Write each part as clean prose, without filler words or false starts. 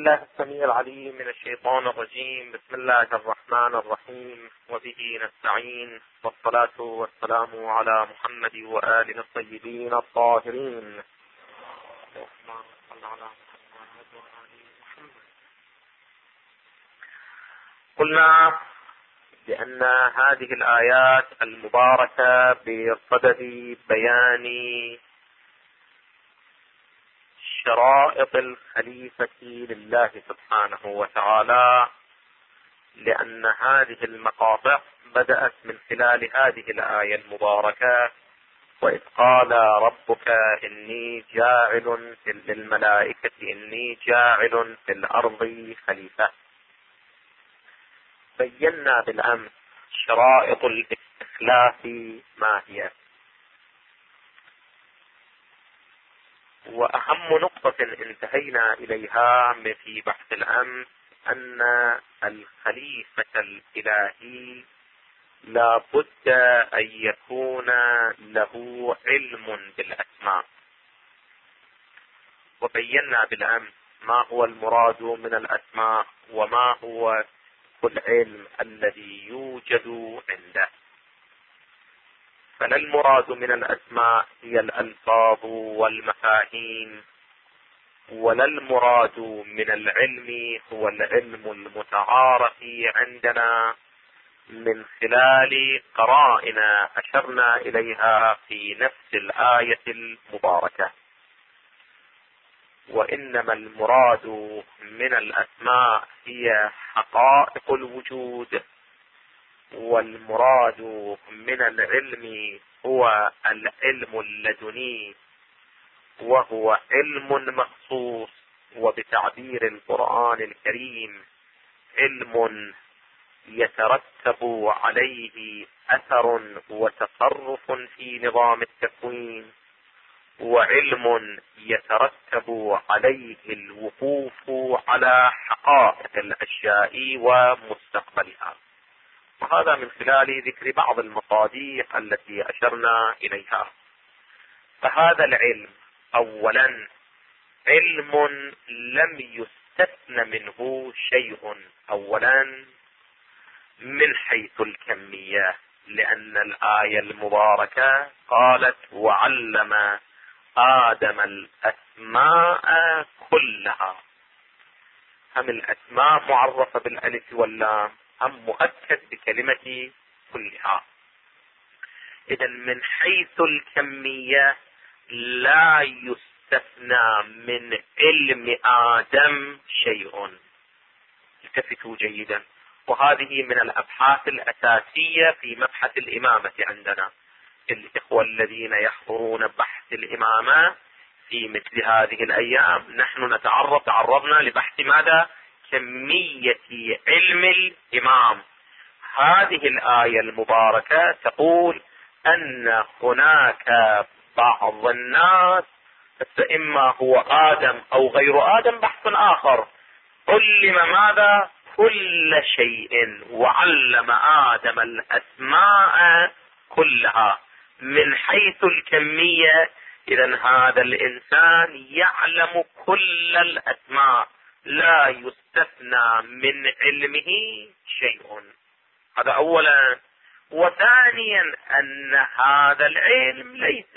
بالله السميع العليم من الشيطان الرجيم. بسم الله الرحمن الرحيم، وبه نستعين، والصلاة والسلام على محمد وآله الطيبين الطاهرين. قلنا بأن هذه الآيات المباركة بصدد بيان شرائط الخليفة لله سبحانه وتعالى، لأن هذه المقاطع بدأت من خلال هذه الآية المباركة: وإذ قال ربك إني جاعل للملائكة إني جاعل في الأرض خليفة. بينا بالأمس شرائط الاستخلاف ما هي، وأهم نقطة انتهينا إليها في بحث الأمس أن الخليفة الإلهي لا بد أن يكون له علم بالأسماء. وبينا بالأمس ما هو المراد من الأسماء وما هو العلم الذي يوجد عنده. فلا المراد من الأسماء هي الألفاظ والمفاهيم، ولا المراد من العلم هو العلم المتعارف عندنا من خلال قرائن أشرنا إليها في نفس الآية المباركة. وإنما المراد من الأسماء هي حقائق الوجود، والمراد من العلم هو العلم اللدني، وهو علم مخصوص، وبتعبير القرآن الكريم علم يترتب عليه أثر وتصرف في نظام التكوين، وعلم يترتب عليه الوقوف على حقائق الأشياء ومستقبلها. وهذا من خلال ذكر بعض المصادق التي أشرنا إليها. فهذا العلم أولا علم لم يستثن منه شيء، أولا من حيث الكمية، لأن الآية المباركة قالت: وعلم آدم الأسماء كلها. هم الأسماء معرفة بالألف واللام، هم مؤكد بكلمة كلها. إذن من حيث الكمية لا يستثنى من علم آدم شيء. التفتوا جيدا، وهذه من الأبحاث الأساسية في مبحث الإمامة عندنا. الإخوة الذين يحضرون بحث الإمامة في مثل هذه الأيام، نحن تعرضنا لبحث ماذا؟ كمية علم الإمام. هذه الآية المباركة تقول أن هناك بعض الناس، إما هو آدم أو غير آدم، بحث آخر، علم ماذا؟ كل شيء، وعلم آدم الأسماء كلها. من حيث الكمية إذن هذا الإنسان يعلم كل الأسماء، لا يستثنى من علمه شيء. هذا أولا. وثانيا أن هذا العلم ليس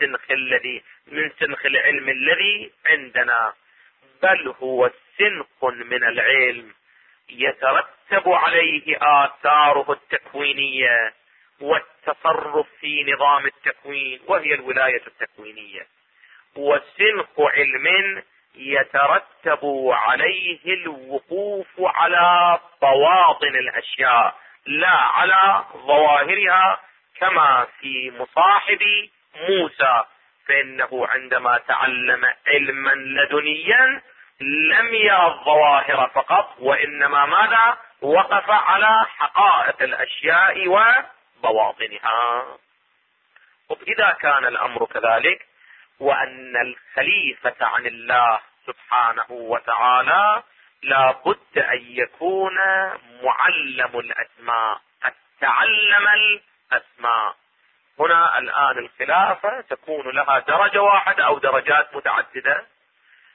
من سنخ العلم الذي عندنا، بل هو سنخ من العلم يترتب عليه آثاره التكوينية والتصرف في نظام التكوين، وهي الولاية التكوينية. وسنخ علم يترتب عليه الوقوف على بواطن الأشياء لا على ظواهرها، كما في مصاحب موسى، فإنه عندما تعلم علما لدنيا لم يرى الظواهر فقط، وإنما ماذا؟ وقف على حقائق الأشياء وبواطنها. وإذا كان الأمر كذلك، وأن الخليفة عن الله سبحانه وتعالى لا بد أن يكون معلم الأسماء، قد تعلم الأسماء. هنا الآن الخلافة تكون لها درجة واحدة أو درجات متعددة.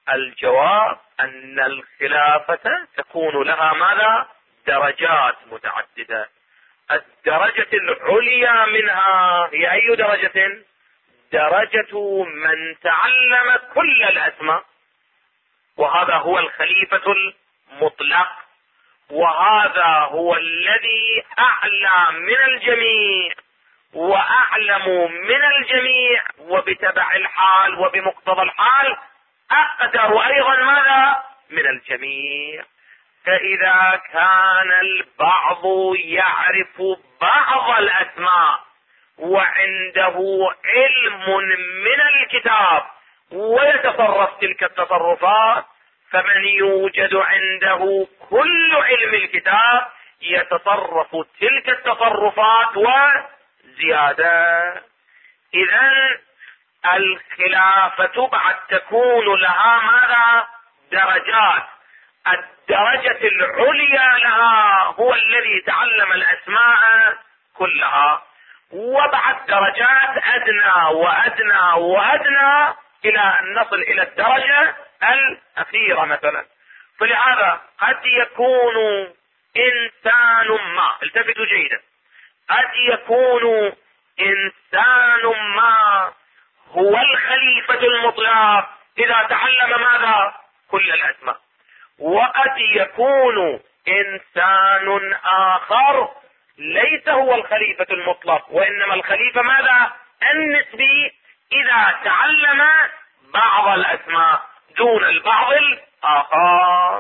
الجواب أن الخلافة تكون لها ماذا؟ درجات متعددة. الدرجة العليا منها هي أي درجة؟ درجة من تعلم كل الأسماء، وهذا هو الخليفة المطلق، وهذا هو الذي أعلى من الجميع وأعلم من الجميع، وبتبع الحال وبمقتضى الحال أقدر أيضا ماذا؟ من الجميع. فإذا كان البعض يعرف بعض الأسماء وعنده علم من الكتاب ويتصرف تلك التصرفات، فمن يوجد عنده كل علم الكتاب يتصرف تلك التصرفات وزيادة. إذن الخلافة بعد تكون لها ماذا؟ درجات. الدرجة العليا لها هو الذي تعلم الأسماء كلها، وبعد درجات أدنى وأدنى وأدنى إلى أن نصل إلى الدرجة الأخيرة مثلا. فلهذا قد يكون إنسان ما، التفتوا جيدا، قد يكون إنسان ما هو الخليفة المطلق إذا تعلم ماذا؟ كل الأسماء، وقد يكون إنسان آخر ليس هو الخليفة المطلق، وإنما الخليفة ماذا؟ النسبي، إذا تعلم بعض الأسماء دون البعض الآخر.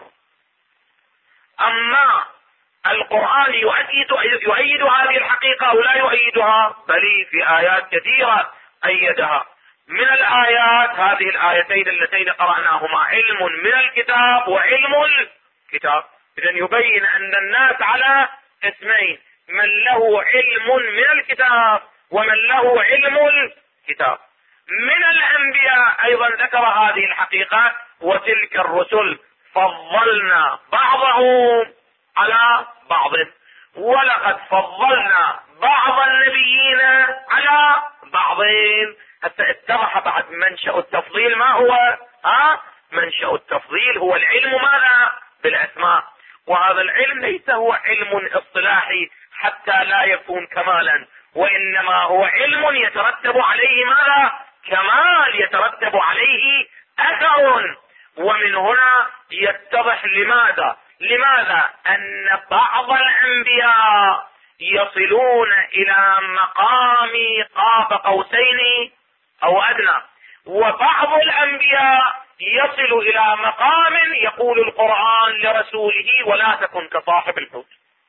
أما القرآن يؤيد هذه الحقيقة أو لا يؤيدها؟ بل في آيات كثيرة أيدها. من الآيات هذه الآيتين اللتين قرأناهما، علم من الكتاب وعلم الكتاب. إذن يبين أن الناس على اسمين، من له علم من الكتاب ومن له علم الكتاب. من الأنبياء أيضا ذكر هذه الحقيقة، وتلك الرسل فضلنا بعضهم على بعض، ولقد فضلنا بعض النبيين على بعض. حتى اتضح بعد منشأ التفضيل ما هو؟ منشأ التفضيل هو العلم ماذا؟ بالأسماء. وهذا العلم ليس هو علم اصطلاحي حتى لا يكون كمالا، وإنما هو علم يترتب عليه ماذا؟ كمال، يترتب عليه أثر. ومن هنا يتضح لماذا أن بعض الأنبياء يصلون إلى مقام قاب قوسين أو أدنى، وبعض الأنبياء يصل إلى مقام يقول القرآن لرسوله ولا تكن كصاحب الحوت.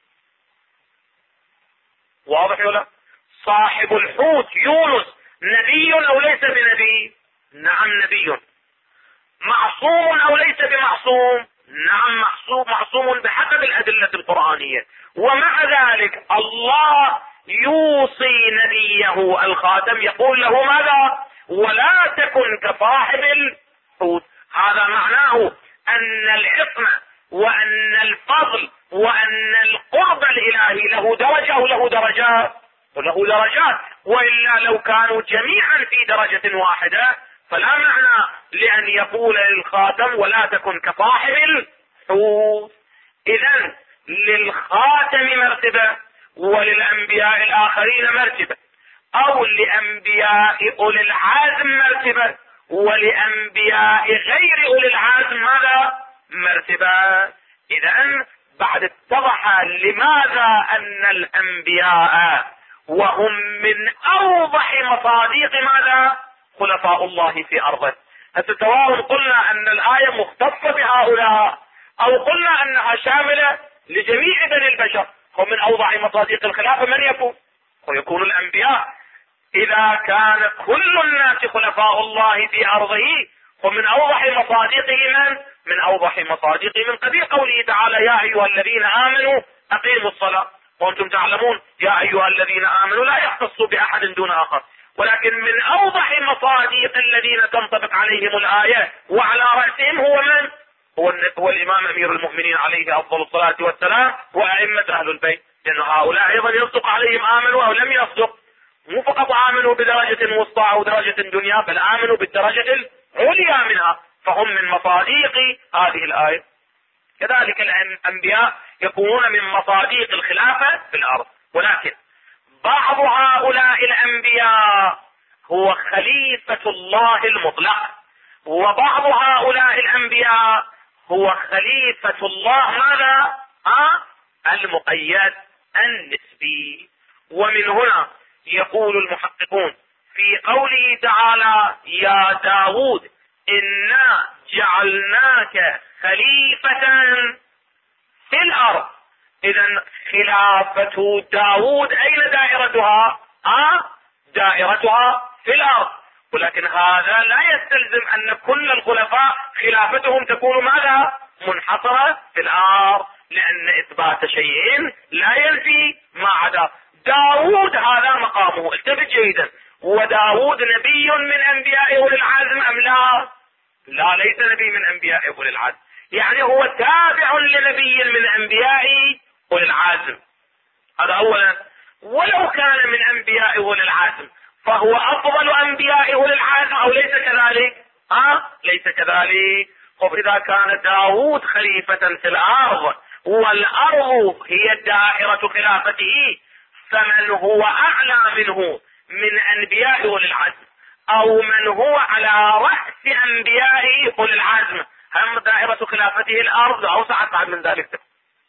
واضح ولا؟ صاحب الحوت يونس نبي أو ليس بنبي؟ نعم نبي. معصوم أو ليس بمعصوم؟ نعم معصوم بحسب الأدلة القرآنية. ومع ذلك الله يوصي نبيه الخاتم يقول له ماذا؟ ولا تكن كصاحب الحوت. هذا معناه أن العصمة وأن الفضل وأن القرب الإلهي له درجة أو له درجات؟ وله درجات، وإلا لو كانوا جميعا في درجة واحدة فلا معنى لأن يقول للخاتم ولا تكن كصاحب الحوت. إذن للخاتم مرتبة وللأنبياء الآخرين مرتبة، أو لأنبياء أولي العزم مرتبة ولأنبياء غير أولي العزم ماذا؟ مرتبة. إذن بعد اتضح لماذا أن الأنبياء وهم من أوضح مصادق ماذا؟ خلفاء الله في أرضه. سواء قلنا أن الآية مختصة بهؤلاء أو قلنا أنها شاملة لجميع بني البشر، ومن أوضح مصادق الخلافة من يكون؟ ويكون الأنبياء. إذا كان كل الناس خلفاء الله في أرضه، ومن أوضح مصادقه من أوضح مصادقه من قبيل قوله تعالى يا أيها الذين آمنوا أقيموا الصلاة، وأنتم تعلمون يا أيها الذين آمنوا لا يختصوا بأحد دون آخر. ولكن من أوضح مصادق الذين تنطبق عليهم الآية وعلى رأسهم هو من؟ هو الإمام أمير المؤمنين عليه أفضل الصلاة والسلام وأئمة أهل البيت، لأن هؤلاء أيضا يصدق عليهم آمنوا أو لم يصدق. مو فقط آمنوا بدرجة وسطى أو درجة دنيا، بل آمنوا بالدرجة العليا منها، فهم من مصاديق هذه الآية. كذلك الأنبياء يكونون من مصاديق الخلافة في الأرض، ولكن بعض هؤلاء الأنبياء هو خليفة الله المطلق، وبعض هؤلاء الأنبياء هو خليفة الله ماذا؟ المقيد النسبي. ومن هنا يقول المحققون في قوله تعالى: يا داود إنا جعلناك خليفة في الأرض. إذن خلافة داود أين دائرتها؟ دائرتها في الأرض. ولكن هذا لا يستلزم أن كل الخلفاء خلافتهم تكون ماذا؟ منحصرة في الأرض، لأن إثبات شيء لا ينفي ما عدا. داود هذا مقامه، التفت جيدا. وداود نبي من أنبياء أولي العزم أم لا؟ لا، ليس نبي من أنبياء أولي العزم، يعني هو تابع لنبي من أنبياء أولي العزم. هذا أولا. ولو كان من أنبياء أولي العزم فهو أفضل أنبياء أولي العزم أو ليس كذلك؟ ليس كذلك. إذا كان داود خليفة في الأرض والأرض هي دائرة خلافته، فمن هو أعلى منه من أنبياء أولي العزم، أو من هو على رأس أنبياء أولي العزم، هم دائرة خلافته الأرض أوسعت بعد من ذلك.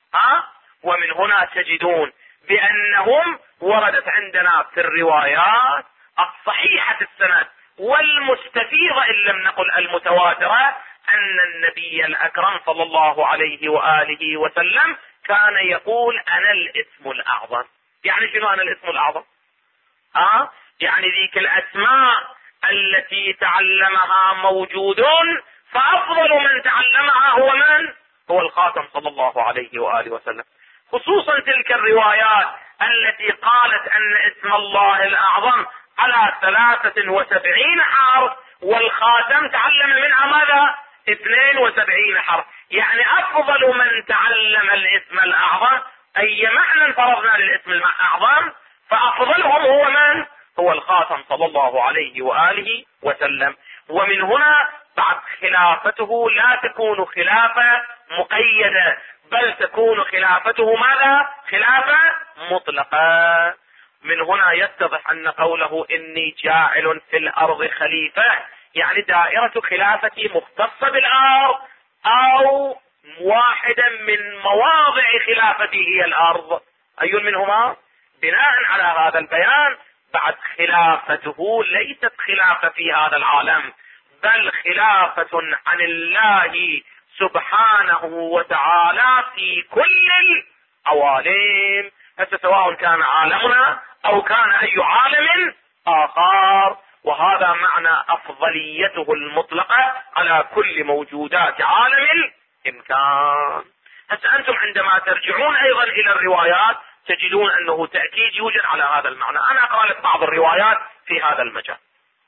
ومن هنا تجدون بأنهم وردت عندنا في الروايات الصحيحة السند والمستفيضة إن لم نقل المتواترة أن النبي الأكرم صلى الله عليه وآله وسلم كان يقول: أنا الاسم الأعظم. يعني شنو أنا الاسم الأعظم؟ يعني ذيك الأسماء التي تعلمها موجودون، فأفضل من تعلمها هو من؟ هو الخاتم صلى الله عليه وآله وسلم. خصوصا تلك الروايات التي قالت أن اسم الله الأعظم على 73 حرف، والخاتم تعلم منها ماذا؟ 72 حرف. يعني أفضل من تعلم الاسم الأعظم، أي معنى فرضنا للاسم الأعظم، فأفضلهم هو من؟ هو الخاتم صلى الله عليه وآله وسلم. ومن هنا بعد خلافته لا تكون خلافة مقيدة، بل تكون خلافته ماذا؟ خلافة مطلقة. من هنا يتضح أن قوله إني جاعل في الأرض خليفة يعني دائرة خلافتي مختصة بالأرض، أو واحدا من مواضع خلافته هي الأرض. أي منهما؟ بناء على هذا البيان بعد خلافته ليست خلافة في هذا العالم، بل خلافة عن الله سبحانه وتعالى في كل العوالم، سواء كان عالمنا أو كان أي عالم آخر. وهذا معنى أفضليته المطلقة على كل موجودات عالم الإمكان. هسه أنتم عندما ترجعون أيضا إلى الروايات تجدون أنه تأكيد يوجد على هذا المعنى. أنا أقرأ لك بعض الروايات في هذا المجال،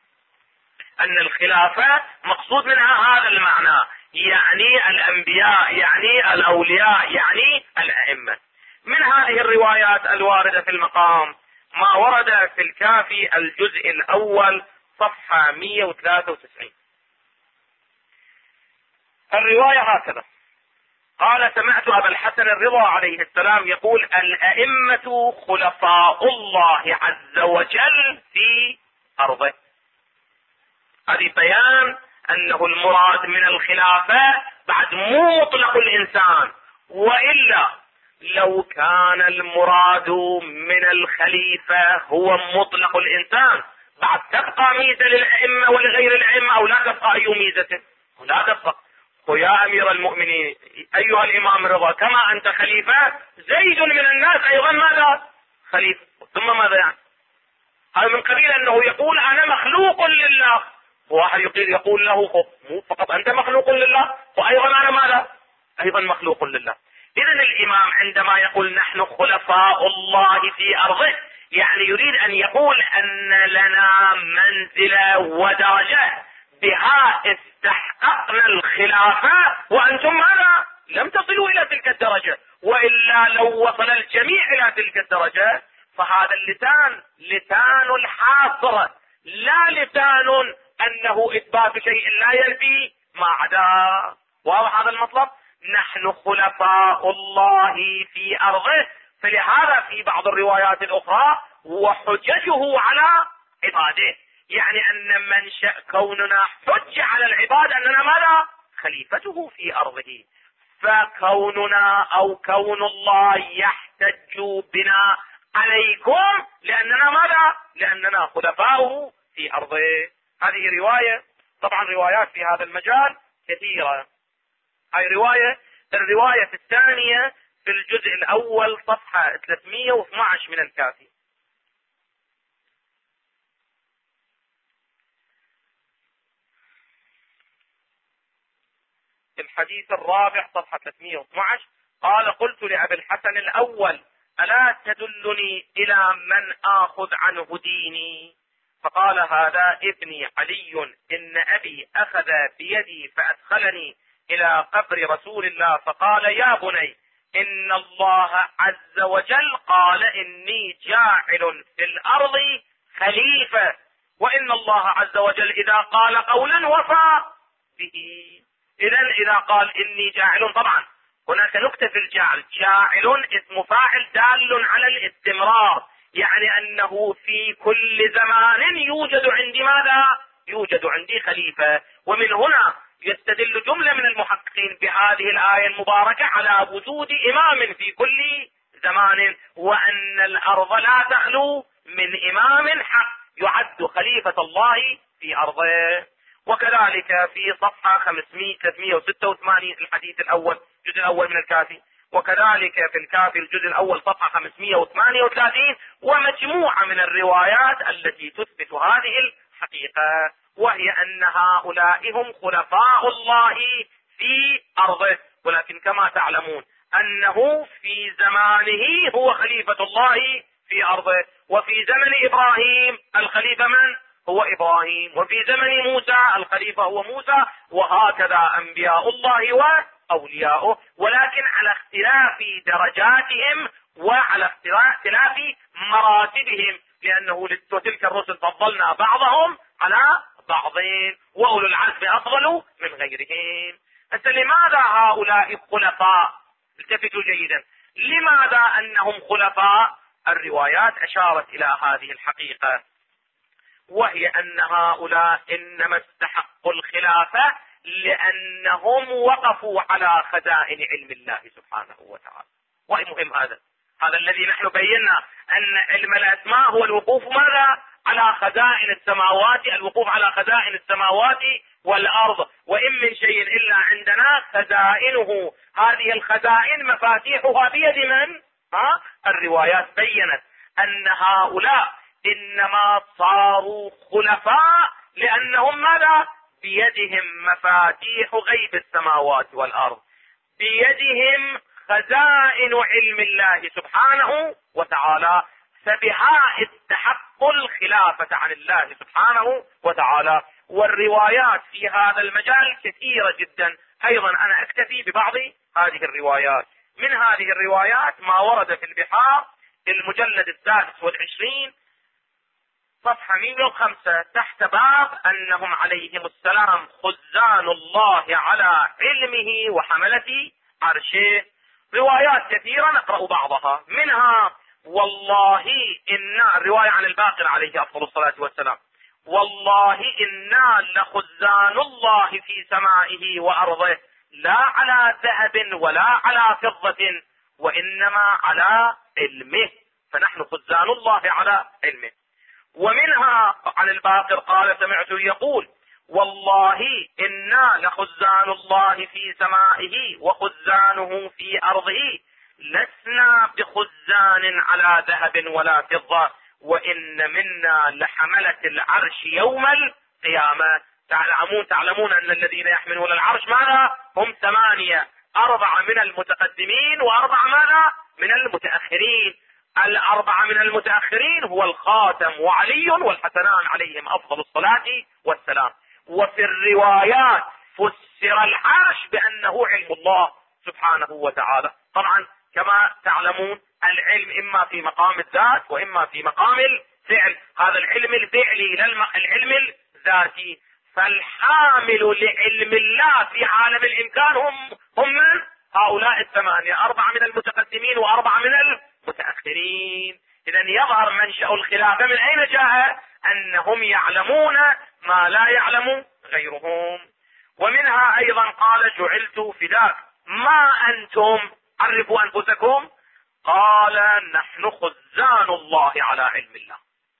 أن الخلافة مقصود منها هذا المعنى، يعني الأنبياء، يعني الأولياء، يعني الأئمة. من هذه الروايات الواردة في المقام ما ورد في الكافي الجزء الأول صفحة 193. الرواية هكذا: قال: سمعت أبا الحسن الرضا عليه السلام يقول: الأئمة خلفاء الله عز وجل في أرضه. هذه بيان أنه المراد من الخلافة بعد مو مطلق الإنسان، وإلا لو كان المراد من الخليفة هو مطلق الإنسان بعد تبقى ميزة للأئمة ولغير الأئمة، أو لا تبقى أي ميزة؟ لا تبقى. ويا أمير المؤمنين أيها الإمام الرضا، كما أنت خليفة زيد من الناس أيضا ماذا؟ خليفة. ثم ماذا يعني؟ هذا من قبيل أنه يقول أنا مخلوق لله، واحد يقول له مو فقط أنت مخلوق لله، وأيضا أنا ماذا؟ أيضا مخلوق لله. إذن الإمام عندما يقول نحن خلفاء الله في أرضه، يعني يريد أن يقول أن لنا منزلة ودرجة بها استحققنا الخلافة، وأنتم ماذا؟ لم تصلوا إلى تلك الدرجة، وإلا لو وصل الجميع إلى تلك الدرجة فهذا اللسان لسان الحاصر، لا لسان أنه إثبات شيء لا ينفي ما عدا. واضح هذا المطلب؟ نحن خلفاء الله في أرضه. فلهذا في بعض الروايات الأخرى وحججه على عباده، يعني أن منشأ كوننا حج على العباد أننا ماذا؟ خليفته في أرضه. فكوننا أو كون الله يحتج بنا عليكم لأننا ماذا؟ لأننا خلفاؤه في أرضه. هذه رواية. طبعا روايات في هذا المجال كثيرة. هاي الرواية الثانية في الجزء الأول صفحة 312 من الكافي. الحديث الرابع صفحة 312 قال: قلت لأبي الحسن الأول: ألا تدلني إلى من آخذ عنه ديني؟ فقال: هذا ابني علي، إن أبي أخذ بيدي فأدخلني إلى قبر رسول الله فقال: يا بني، إن الله عز وجل قال: إني جاعل في الأرض خليفة. وإن الله عز وجل إذا قال قولا وفى به. إذا قال إني جاعل، طبعا هناك نكتة في الجعل. جاعل اسم فاعل دال على الاستمرار، يعني أنه في كل زمان يوجد عندي ماذا؟ يوجد عندي خليفة. ومن هنا يستدل جملة من المحققين بهذه الآية المباركة على وجود إمام في كل زمان، وأن الأرض لا تخلو من إمام حق يعد خليفة الله في أرضه. وكذلك في صفحة 386 الحديث الأول الجزء الأول من الكافي، وكذلك في الكافي الجزء الأول صفحة 538، ومجموعة من الروايات التي تثبت هذه الحقيقة، وهي أن هؤلاء هم خلفاء الله في أرضه. ولكن كما تعلمون أنه في زمانه هو خليفة الله في أرضه، وفي زمن إبراهيم الخليفة من؟ هو إبراهيم، وفي زمن موسى الخليفة هو موسى، وهكذا أنبياء الله وأولياؤه، ولكن على اختلاف درجاتهم وعلى اختلاف مراتبهم، لأنه وتلك الرسل فضلنا بعضهم على بعضين، وأولو العزم أفضل من غيرهم. لماذا هؤلاء خلفاء؟ التفتوا جيدا، لماذا أنهم خلفاء؟ الروايات أشارت إلى هذه الحقيقة، وهي أن هؤلاء إنما استحقوا الخلافة لأنهم وقفوا على خزائن علم الله سبحانه وتعالى. وهي مهم هذا الذي نحن بينا أن علم الأسماء هو الوقوف ماذا؟ على خزائن السماوات، الوقوف على خزائن السماوات والأرض. وإن من شيء إلا عندنا خزائنه. هذه الخزائن مفاتيحها بيد من؟ الروايات بينت أن هؤلاء إنما صاروا خلفاء لأنهم ماذا؟ بيدهم مفاتيح غيب السماوات والأرض، بيدهم خزائن علم الله سبحانه وتعالى، فبها استحقوا الخلافة عن الله سبحانه وتعالى. والروايات في هذا المجال كثيرة جدا. أيضا أنا أكتفي ببعض هذه الروايات. من هذه الروايات ما ورد في البحار المجلد 26 صفحة 105 تحت باب أنهم عليهم السلام خزان الله على علمه وحملة عرشه. روايات كثيرة نقرأ بعضها. منها: والله إنا، الرواية عن الباقر عليه أفضل الصلاة والسلام: والله إنا لخزان الله في سمائه وأرضه، لا على ذهب ولا على فضة، وإنما على علمه، فنحن خزان الله على علمه. ومنها عن الباقر قال: سمعته يقول: والله إنا لخزان الله في سمائه وخزانه في أرضه، لسنا بخزان على ذهب ولا فضة، وإن منا لحملة العرش يوم القيامة. تعلمون أن الذين يحملون العرش ماذا؟ هم 8، 4 من المتقدمين و4 ماذا؟ من المتأخرين. 4 من المتأخرين هو الخاتم وعلي والحسنان عليهم أفضل الصلاة والسلام. وفي الروايات فسر العرش بأنه علم الله سبحانه وتعالى. طبعا كما تعلمون العلم إما في مقام الذات وإما في مقام الفعل. هذا العلم الفعلي لا العلم الذاتي. فالحامل لعلم الله في عالم الامكان هم من؟ هؤلاء الثمانية، 4 من المتقدمين و4 من المتأخرين. اذا يظهر منشأ الخلافة من اين جاء؟ انهم يعلمون ما لا يعلم غيرهم. ومنها ايضا قال جعلت فداك، ما انتم عرفوا انفسكم؟ قال نحن خزان الله على علم الله،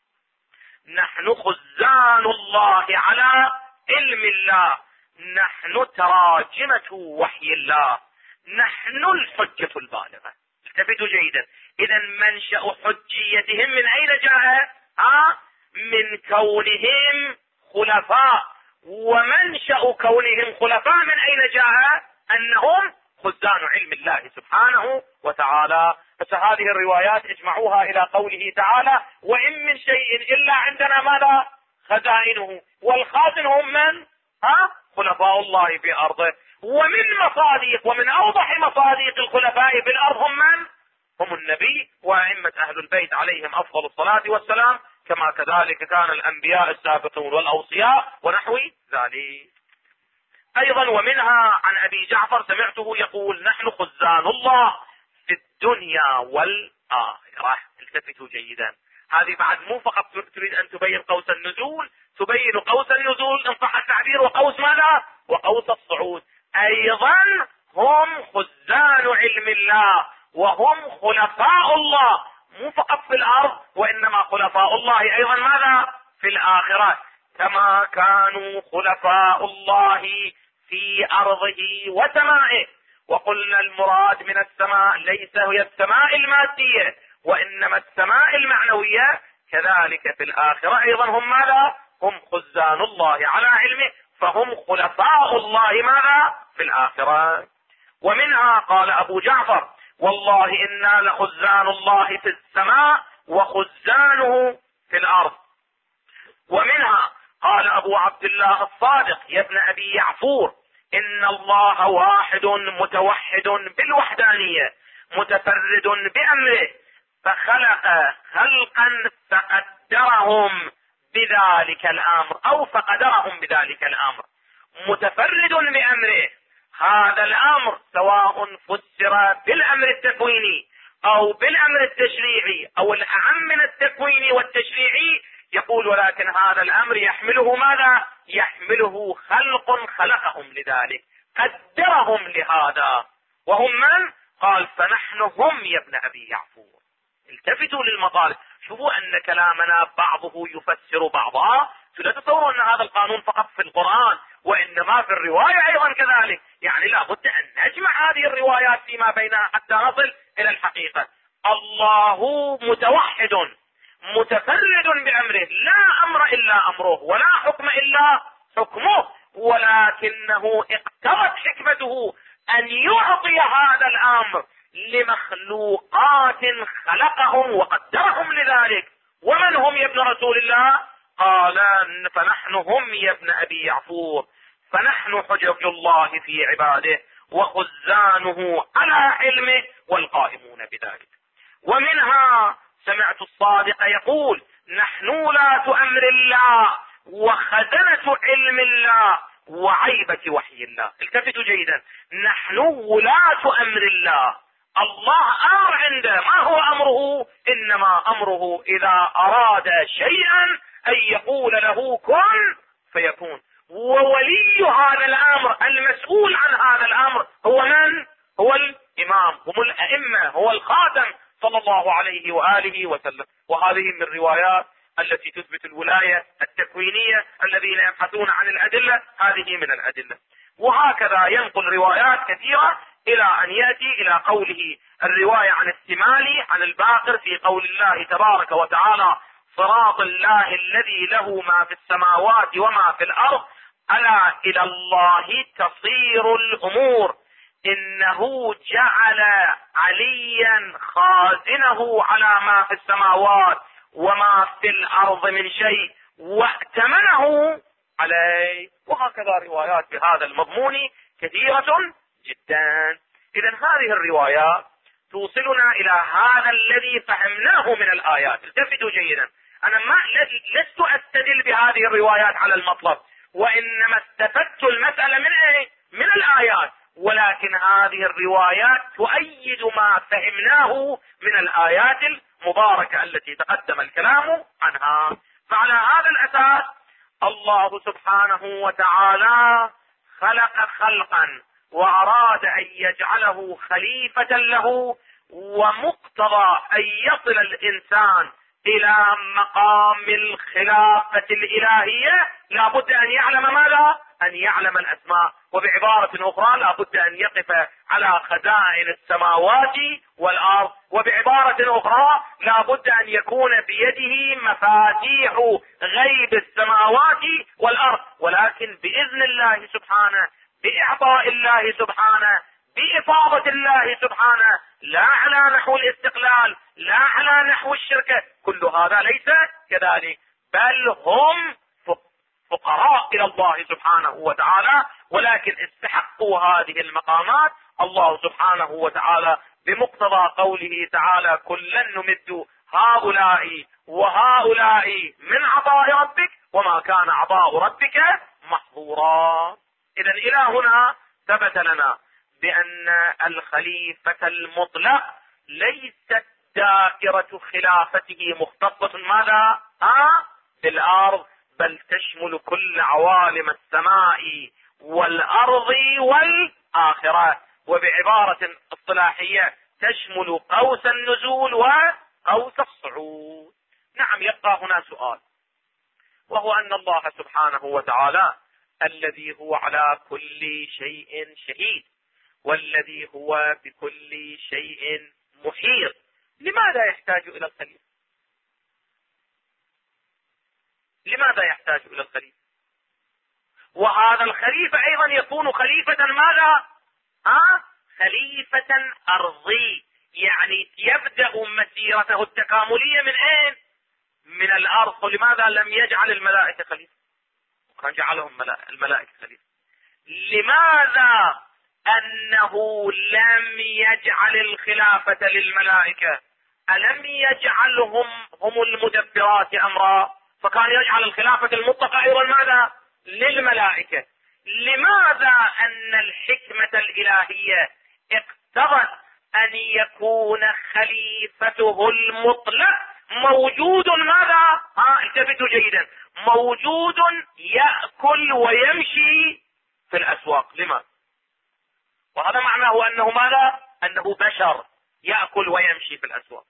نحن خزان الله على علم الله، نحن تراجمة وحي الله، نحن الحجة البالغة. التفتوا جيدا، اذا منشأ حجيتهم من اين جاء؟ من كونهم خلفاء. ومنشأ كونهم خلفاء من اين جاء؟ انهم خزان علم الله سبحانه وتعالى. فهذه الروايات اجمعوها الى قوله تعالى: وان من شيء الا عندنا ماذا؟ خزائنه. والخازن هم من؟ خلفاء الله في ارضه. ومن مصادق، ومن اوضح مصادق الخلفاء في الارض هم من؟ هم النبي وائمة اهل البيت عليهم افضل الصلاة والسلام، كما كذلك كان الانبياء السابقون والاوصياء ونحو ذلك. ايضا ومنها عن ابي جعفر سمعته يقول: نحن خزان الله في الدنيا والاخرة. التفتوا جيدا، هذه بعد مو فقط تريد ان تبين قوس النزول، تبين قوس النزول ان صح التعبير، وقوس ماذا؟ وقوس الصعود. ايضا هم خزان علم الله وهم خلفاء الله، مو فقط في الارض وانما خلفاء الله ايضا ماذا؟ في الاخرة، كما كانوا خلفاء الله في ارضه وسمائه. وقلنا المراد من السماء ليس هي السماء المادية وانما السماء المعنوية. كذلك في الاخرة ايضا هم ماذا؟ هم خزان الله على علمه، فهم خلفاء الله ماذا؟ في الاخرة. ومنها قال ابو جعفر: والله انا لخزان الله في السماء وخزانه في الارض. ومنها قال ابو عبد الله الصادق يا ابن ابي يعفور: ان الله واحد متوحد بالوحدانية متفرد بامره، فخلق خلقا فقدرهم بذلك الامر، او فقدرهم بذلك الامر. متفرد بامره، هذا الامر سواء فسر بالامر التكويني او بالامر التشريعي او الاعم من التكويني والتشريعي، يقول ولكن هذا الامر يحمله ماذا؟ يحمله خلق خلقهم لذلك، قدرهم لهذا. وهم من؟ قال: فنحن هم يا ابن ابي يعفور. التفتوا للمطالب، شوفوا ان كلامنا بعضه يفسر بعضا. لا تتصوروا ان هذا القانون فقط في القرآن، وانما في الرواية ايضا كذلك. يعني لا بد ان نجمع هذه الروايات فيما بينها حتى نصل الى الحقيقة. الله متوحد متفرد بامره، لا امر الا امره ولا حكم الا حكمه، ولكنه اقتضت حكمته ان يعطي هذا الامر لمخلوقات خلقهم وقدرهم لذلك. ومن هم يا ابن رسول الله؟ قال: فنحن هم يا ابن ابي يعفور، فنحن حجج الله في عباده وخزانه على علمه والقائمون بذلك. ومنها سمعت الصادق يقول: نحن ولاة امر الله وخزنة علم الله وعيبة وحي الله. التفتوا جيدا، نحن ولاة امر الله. الله امر عنده، ما هو امره؟ انما امره اذا اراد شيئا ان يقول له كن فيكون. وولي هذا الامر المسؤول عن هذا الامر هو من؟ هو الامام، هم الائمة، هو الخاتم صلى الله عليه وآله وسلم. وهذه من الروايات التي تثبت الولاية التكوينية. الذين يبحثون عن الأدلة، هذه من الأدلة. وهكذا ينقل روايات كثيرة إلى أن يأتي إلى قوله الرواية عن السمالي عن الباقر في قول الله تبارك وتعالى: صراط الله الذي له ما في السماوات وما في الأرض ألا إلى الله تصير الأمور إنه جعل عليا خازنه على ما في السماوات وما في الأرض من شيء وائتمنه عليه. وهكذا روايات بهذا المضمون كثيرة جدا. إذن هذه الروايات توصلنا إلى هذا الذي فهمناه من الآيات. التفتوا جيدا، أنا لست أستدل بهذه الروايات على المطلب، وإنما استفدت المسألة من ايه؟ من الآيات، ولكن هذه الروايات تؤيد ما فهمناه من الآيات المباركة التي تقدم الكلام عنها. فعلى هذا الأساس الله سبحانه وتعالى خلق خلقا وأراد أن يجعله خليفة له، ومقتضى أن يصل الإنسان إلى مقام الخلافة الإلهية لابد أن يعلم ماذا؟ أن يعلم الأسماء، وبعبارة أخرى لابد أن يقف على خزائن السماوات والأرض، وبعبارة أخرى لابد أن يكون بيده مفاتيح غيب السماوات والأرض، ولكن بإذن الله سبحانه، بإعطاء الله سبحانه، بإفاضة الله سبحانه، لا على نحو الاستقلال، لا على نحو الشركة. كل هذا ليس كذلك، بل هم فقراء إلى الله سبحانه وتعالى، ولكن استحقوا هذه المقامات. الله سبحانه وتعالى بمقتضى قوله تعالى: كلا نمد هؤلاء وهؤلاء من عطاء ربك وما كان عطاء ربك محظورا. إذن إلى هنا ثبت لنا بأن الخليفة المطلق ليست دائرة خلافته مختصة ماذا؟ بالأرض، بل تشمل كل عوالم السماء والأرض والآخرة، وبعبارة اصطلاحية تشمل قوس النزول وقوس الصعود. نعم، يبقى هنا سؤال، وهو أن الله سبحانه وتعالى الذي هو على كل شيء شهيد، والذي هو بكل شيء محيط، لماذا يحتاج إلى الخليفة؟ لماذا يحتاج إلى الخليفة؟ وهذا الخليفة أيضا يكون خليفة ماذا؟ خليفة أرضي، يعني يبدأ مسيرته التكاملية من أين؟ من الأرض. لماذا لم يجعل الملائكة خليفة؟ كان جعلهم الملائكة خليفة. لماذا أنه لم يجعل الخلافة للملائكة؟ ألم يجعلهم هم المدبرات أمرا؟ فكان يجعل الخلافة المطلقة أيضا ماذا؟ للملائكة. لماذا أن الحكمة الإلهية اقتضت أن يكون خليفته المطلق موجود ماذا؟ التفتوا جيدا، موجود يأكل ويمشي في الأسواق؟ لماذا؟ وهذا معناه أنه ماذا؟ أنه بشر يأكل ويمشي في الأسواق.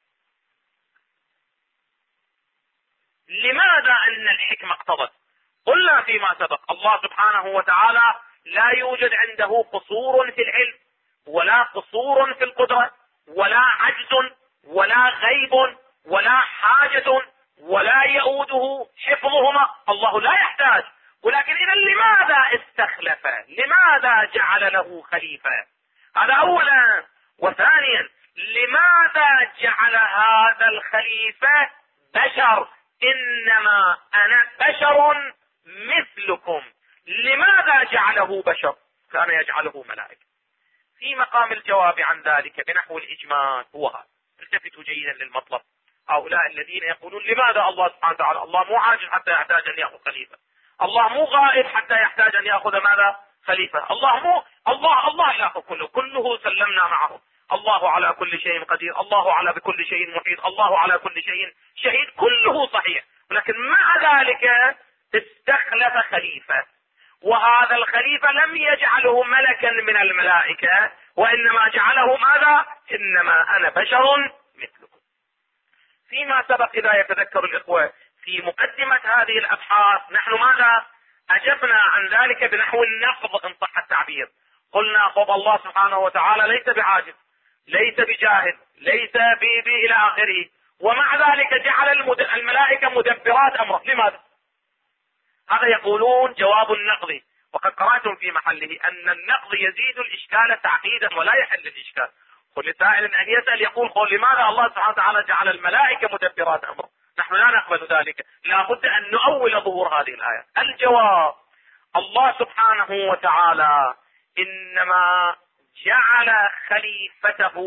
لماذا أن الحكمة اقتضت؟ قلنا فيما سبق الله سبحانه وتعالى لا يوجد عنده قصور في العلم، ولا قصور في القدرة، ولا عجز، ولا غيب، ولا حاجة، ولا يؤوده حفظهما. الله لا يحتاج، ولكن إذا لماذا استخلف؟ لماذا جعل له خليفة؟ هذا أولا. وثانيا، لماذا جعل هذا الخليفة بشر؟ إنما أنا بشر مثلكم. لماذا جعله بشر؟ كان يجعله ملائكة. في مقام الجواب عن ذلك بنحو الإجمال هو هذا. التفتوا جيدا للمطلب. هؤلاء الذين يقولون لماذا الله سبحانه وتعالى، الله مو عاجز حتى يحتاج أن يأخذ خليفة، الله مو غائب حتى يحتاج أن يأخذ ماذا؟ خليفة. الله إله كله سلمنا معه. الله على كل شيء قدير، الله على بكل شيء محيط، الله على كل شيء شهيد، كله صحيح، ولكن مع ذلك استخلف خليفة، وهذا الخليفة لم يجعله ملكا من الملائكة، وإنما جعله ماذا؟ إنما أنا بشر مثلكم. فيما سبق إذا يتذكر الإخوة في مقدمة هذه الأبحاث نحن ماذا؟ أجبنا عن ذلك بنحو النقض إن صح التعبير. قلنا خب الله سبحانه وتعالى ليس بعاجز، ليس بجاهل، ليس إلى آخره، ومع ذلك جعل الملائكة مدبرات أمره. لماذا؟ هذا يقولون جواب النقض، وقد قرأتم في محله أن النقض يزيد الإشكال تعقيدا ولا يحل الإشكال. كل سائل أن يسأل يقول لماذا الله سبحانه وتعالى جعل الملائكة مدبرات أمره؟ نحن لا نقبل ذلك، لا بد أن نؤول ظهور هذه الآية. الجواب: الله سبحانه وتعالى إنما جعل خليفته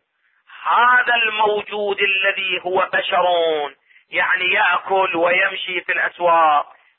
هذا الموجود الذي هو بشر، يعني يأكل ويمشي في الأسواق،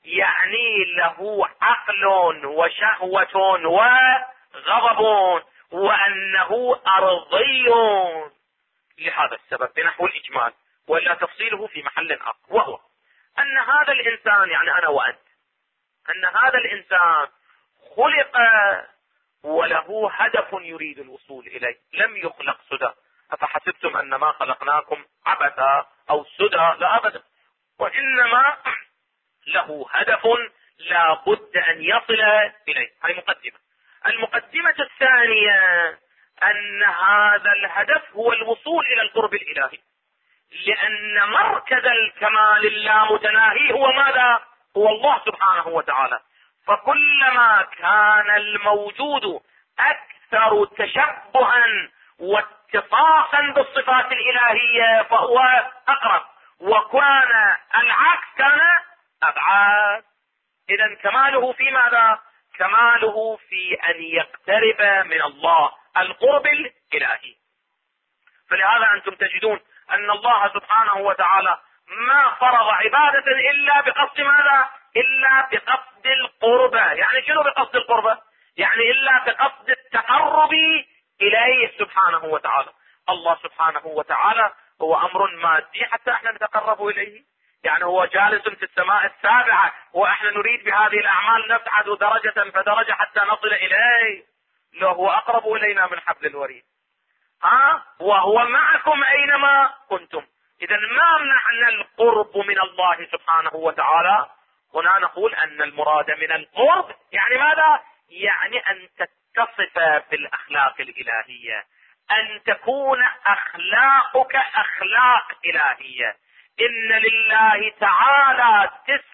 يعني له عقل وشهوة وغضب، وأنه أرضي لهذا السبب بنحو الإجمال، ولا تفصيله في محل آخر، وهو أن هذا الإنسان، يعني أنا وأنت، أن هذا الإنسان خلق وله هدف يريد الوصول إليه، لم يخلق سدى. أفحسبتم أنما خلقناكم عبثا أو سدى؟ لا أبدا، وإنما له هدف لا بد أن يصل إليه. هذه مقدمة. المقدمة الثانية أن هذا الهدف هو الوصول إلى القرب الإلهي، لأن مركز الكمال اللامتناهي هو ماذا؟ هو الله سبحانه وتعالى. فكلما كان الموجود أكثر تشبها واتصاصا بالصفات الإلهية فهو أقرب، وكان العكس كان أبعاد. إذا كماله في ماذا؟ كماله في أن يقترب من الله، القرب الإلهي. فلهذا أنتم تجدون أن الله سبحانه وتعالى ما فرض عبادة إلا بقصد ماذا؟ إلا بقصد القربة. يعني شنو بقصد القربة؟ يعني إلا بقصد التقرب إليه سبحانه وتعالى. الله سبحانه وتعالى هو أمر مادي حتى احنا نتقرب إليه، يعني هو جالس في السماء السابعة واحنا نريد بهذه الأعمال نبعد درجة فدرجة حتى نصل إليه. لو هو أقرب إلينا من حبل الوريد، وهو معكم أينما كنتم. إذا ما معنى القرب من الله سبحانه وتعالى؟ هنا نقول أن المراد من القرب يعني ماذا؟ يعني أن تتصف بالأخلاق الإلهية، أن تكون أخلاقك أخلاق إلهية. إن لله تعالى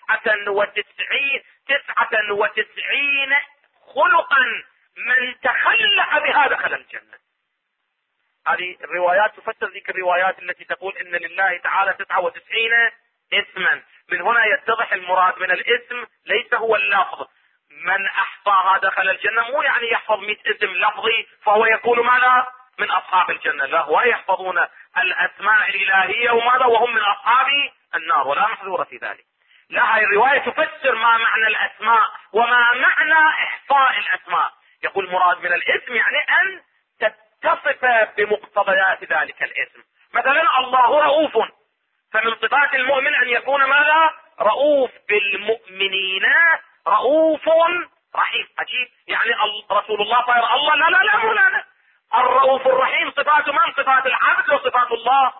99 خلقا من تخلق بها دخل الجنة. هذه الروايات تفسر ذيك الروايات التي تقول إن لله تعالى 99 اسما. من هنا يتضح المراد من الاسم ليس هو اللفظ. من أحصاها دخل الجنة، مو يعني يحفظ 100 اسم لفظي فهو يكون ماذا؟ من أصحاب الجنة، لا، هو يحفظون الأسماء الإلهية وماذا؟ وهم من أصحاب النار، ولا محذور في ذلك. لا، هذه الرواية تفسر ما معنى الأسماء وما معنى إحصاء الأسماء. يقول مراد من الاسم يعني أن تتصف بمقتضيات ذلك الاسم. مثلا الله رؤوف، فمن صفات المؤمن أن يكون ماذا؟ رؤوف بالمؤمنين، رؤوف رحيم. عجيب، يعني رسول الله طير الله؟ لا لا لا مولانا، الرؤوف الرحيم صفاته من؟ صفات العبد وصفات الله.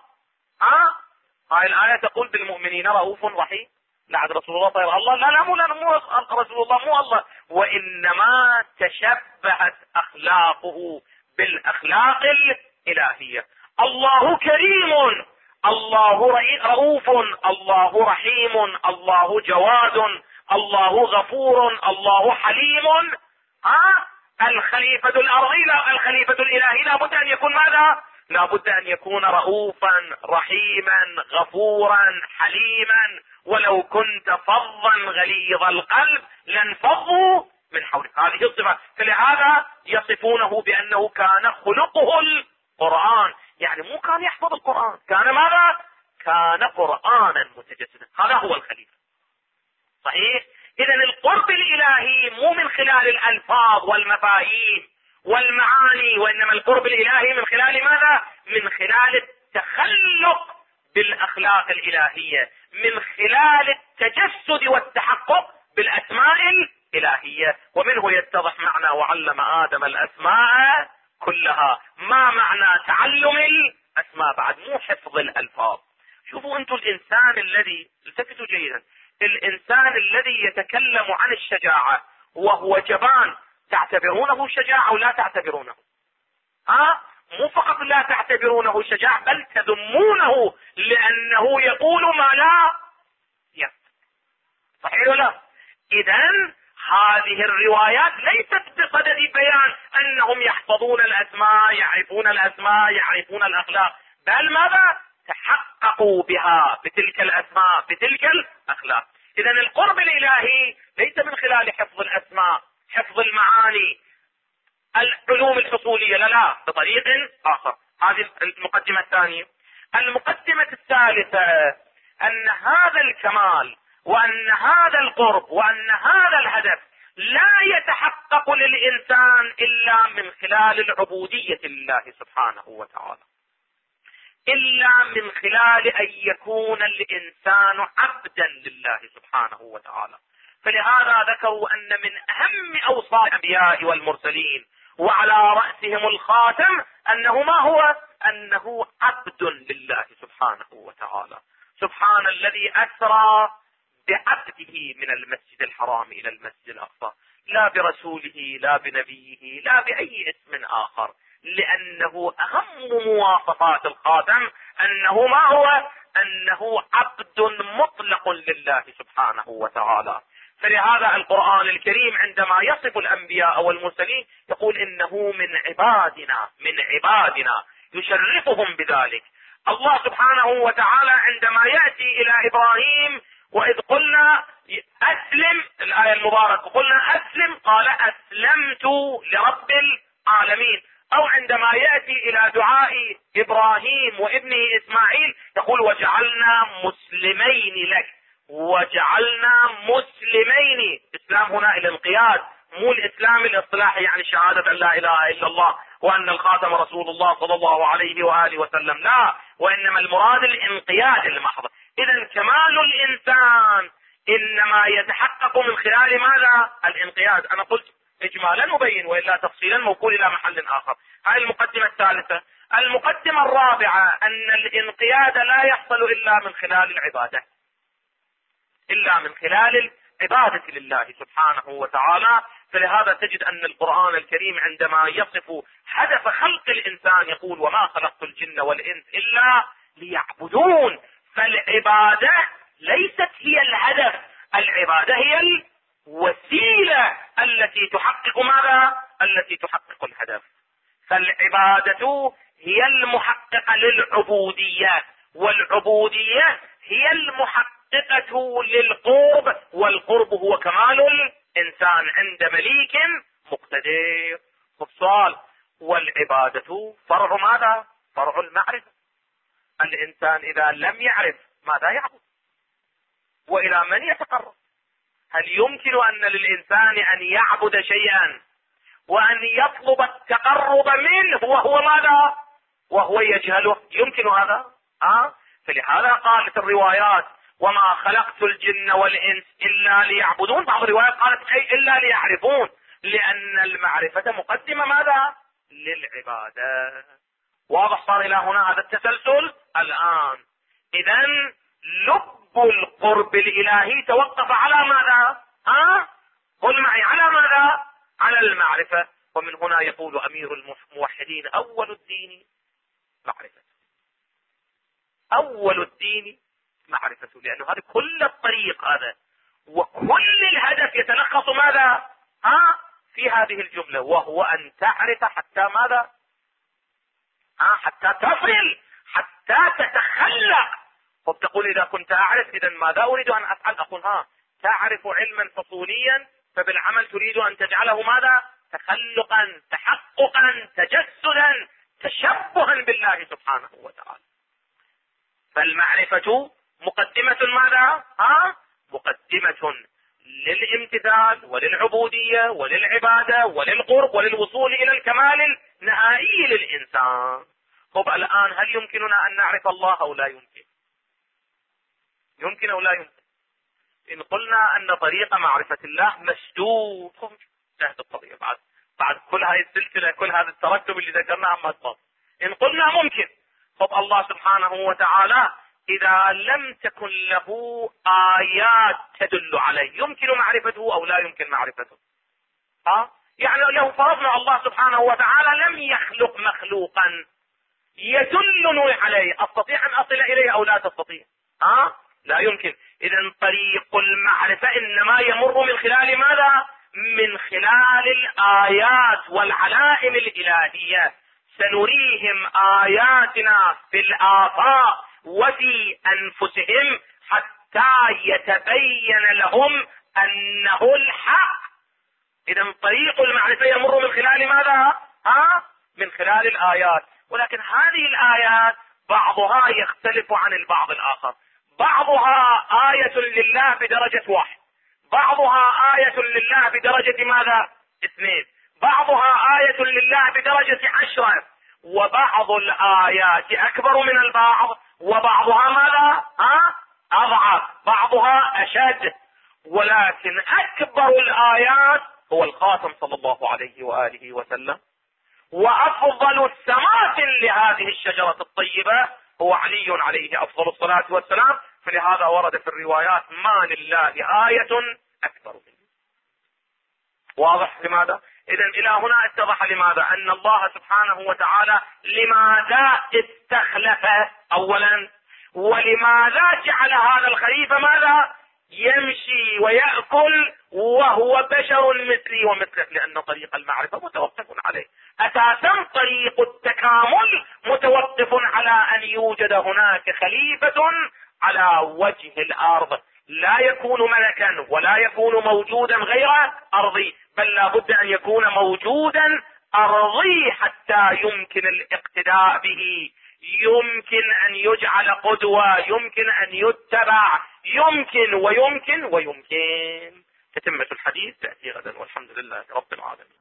هاي الآية تقول بالمؤمنين رؤوف رحيم، لا عاد رسول الله طير الله؟ لا لا مولانا، مو رسول الله، مو الله، وإنما تشبهت أخلاقه بالأخلاق الإلهية. الله كريم، الله رؤوف، الله رحيم، الله جواد، الله غفور، الله حليم. الخليفة الأرضي، لا، الخليفة الإلهي لابد أن يكون ماذا؟ لابد أن يكون رؤوفا رحيما غفورا حليما، ولو كنت فظا غليظ القلب لانفضوا من حولك. هذه الصفة. فلهذا يصفونه بأنه كان خلقه القرآن، يعني مو كان يحفظ القرآن، كان ماذا؟ كان قرآنا متجسدا. هذا هو الخليفة. صحيح؟ إذا القرب الإلهي مو من خلال الألفاظ والمفاهيم والمعاني، وإنما القرب الإلهي من خلال ماذا؟ من خلال التخلق بالأخلاق الإلهية، من خلال التجسد والتحقق بالأسماء الإلهية. ومنه يتضح معنى وعلم آدم الأسماء كلها. ما معنى تعلم الأسماء؟ بعد مو حفظ الألفاظ. شوفوا أنتم الإنسان الذي، التفتوا جيدا، الإنسان الذي يتكلم عن الشجاعة وهو جبان، تعتبرونه شجاع أو لا تعتبرونه؟ مو فقط لا تعتبرونه شجاع، بل تذمونه لأنه يقول ما لا يصدق. صحيح ولا لا؟ إذن هذه الروايات ليست بصدد بيان أنهم يحفظون الأسماء، يعرفون الأسماء، يعرفون الأخلاق، بل ماذا؟ تحققوا بها، بتلك الأسماء، بتلك الأخلاق. إذن القرب الإلهي ليس من خلال حفظ الأسماء، حفظ المعاني، العلوم الحصولية، لا، بطريق آخر. هذه المقدمة الثانية. المقدمة الثالثة أن هذا الكمال وأن هذا القرب وأن هذا الهدف لا يتحقق للإنسان إلا من خلال العبودية لله سبحانه وتعالى، إلا من خلال أن يكون الإنسان عبدا لله سبحانه وتعالى. فلهذا ذكروا أن من أهم أوصاف الأنبياء والمرسلين وعلى رأسهم الخاتم أنه ما هو؟ أنه عبد لله سبحانه وتعالى. سبحان الذي أسرى بعبده من المسجد الحرام إلى المسجد الأقصى، لا برسوله لا بنبيه لا بأي اسم آخر، لأنه أهم مواصفات الخاتم أنه ما هو؟ أنه عبد مطلق لله سبحانه وتعالى. فلهذا القرآن الكريم عندما يصف الأنبياء والمرسلين يقول إنه من عبادنا يشرفهم بذلك. الله سبحانه وتعالى عندما يأتي إلى إبراهيم وإذ قلنا أسلم، الآية المباركة، قلنا أسلم قال أسلمت لرب العالمين. أو عندما يأتي إلى دعاء إبراهيم وابنه إسماعيل يقول وجعلنا مسلمين لك، وجعلنا مسلمين. إسلام هنا الانقياد، مو الإسلام الاصطلاحي يعني شهادة أن لا إله إلا الله وأن الخاتم رسول الله صلى الله عليه وآله وسلم، لا، وإنما المراد الانقياد المحض. إذا كمال الإنسان إنما يتحقق من خلال ماذا؟ الانقياد. أنا قلت إجمالا مبين وإلا تفصيلا موكول إلى محل آخر. هذه المقدمة الثالثة. المقدمة الرابعة أن الانقياد لا يحصل إلا من خلال العبادة، إلا من خلال العبادة لله سبحانه وتعالى. فلهذا تجد أن القرآن الكريم عندما يصف هدف خلق الإنسان يقول وما خلقت الجن والإنس إلا ليعبدون. فالعبادة ليست هي الهدف، العبادة هي الوسيلة التي تحقق ماذا؟ التي تحقق الهدف. فالعبادة هي المحققة للعبودية، والعبودية هي المحققة للقرب، والقرب هو كمال الإنسان عند مليك مقتدر. السؤال، والعبادة فرع ماذا؟ فرع المعرفة. الإنسان إذا لم يعرف ماذا يعبد وإلى من يتقرب؟ هل يمكن أن للإنسان أن يعبد شيئا وأن يطلب التقرب منه وهو ماذا؟ وهو يجهله؟ يمكن هذا؟ فلهذا قالت الروايات وما خلقت الجن والإنس إلا ليعبدون. بعض الروايات قالت إلا ليعرفون، لأن المعرفة مقدمة ماذا؟ للعبادة. واضح صار إلى هنا هذا التسلسل الآن؟ إذن لب القرب الإلهي توقف على ماذا؟ قل معي على ماذا؟ على المعرفة. ومن هنا يقول أمير الموحدين أول الدين معرفة، أول الدين معرفة، لأنه هذا كل الطريق هذا وكل الهدف يتلخص ماذا؟ في هذه الجملة، وهو أن تعرف حتى ماذا؟ حتى تصل، حتى تتخلق. وتقول إذا كنت أعرف إذا ماذا أريد أن أفعل؟ أقول تعرف علما فصوليا فبالعمل تريد أن تجعله ماذا؟ تخلقا، تحققا، تجسدا، تشبها بالله سبحانه وتعالى. فالمعرفة مقدمة ماذا؟ مقدمة للامتثال وللعبودية وللعبادة وللقرب وللوصول إلى الكمال النهائي للإنسان. طب الآن هل يمكننا أن نعرف الله أو لا يمكن؟ يمكن أو لا يمكن؟ إن قلنا أن طريق معرفة الله مسدود، انتهت القضية. بعد كل هذه السلسلة، كل هذا الترتب اللي ذكرناه ما تبطل. إن قلنا ممكن، طب الله سبحانه وتعالى إذا لم تكن له آيات تدل عليه يمكن معرفته أو لا يمكن معرفته؟ يعني لو فرضنا الله سبحانه وتعالى لم يخلق مخلوقا يدلني عليه، أستطيع أن أصل إليه أو لا تستطيع؟ لا يمكن. إذن طريق المعرفة إنما يمر من خلال ماذا؟ من خلال الآيات والعلائم الإلهية. سنريهم آياتنا في الآفاق وفي أنفسهم حتى يتبين لهم أنه الحق. إذن طريق المعرفة يمر من خلال ماذا؟ من خلال الآيات. ولكن هذه الآيات بعضها يختلف عن البعض الآخر. بعضها آية لله بدرجة 1، بعضها آية لله بدرجة ماذا؟ 2، بعضها آية لله بدرجة 10، وبعض الآيات أكبر من البعض، وبعضها ماذا؟ أضعف، بعضها أشد. ولكن أكبر الآيات هو الخاتم صلى الله عليه وآله وسلم، وأفضل السمات لهذه الشجرة الطيبة هو علي عليه أفضل الصلاة والسلام. فلهذا ورد في الروايات: ما لله آية أكبر منه. واضح لماذا؟ إذن إلى هنا اتضح لماذا أن الله سبحانه وتعالى لماذا استخلف أولا، ولماذا جعل هذا الخليفة ماذا؟ يمشي ويأكل وهو بشر مثلي ومثلك، لأن طريق المعرفة متوقف عليه. أساسا طريق التكامل متوقف على أن يوجد هناك خليفة على وجه الأرض، لا يكون ملكا ولا يكون موجودا غير أرضي، بل لا بد أن يكون موجودا أرضي حتى يمكن الاقتداء به، يمكن أن يجعل قدوة، يمكن أن يتبع، يمكن ويمكن ويمكن. تتمة الحديث تأتي غدا، والحمد لله رب العالمين.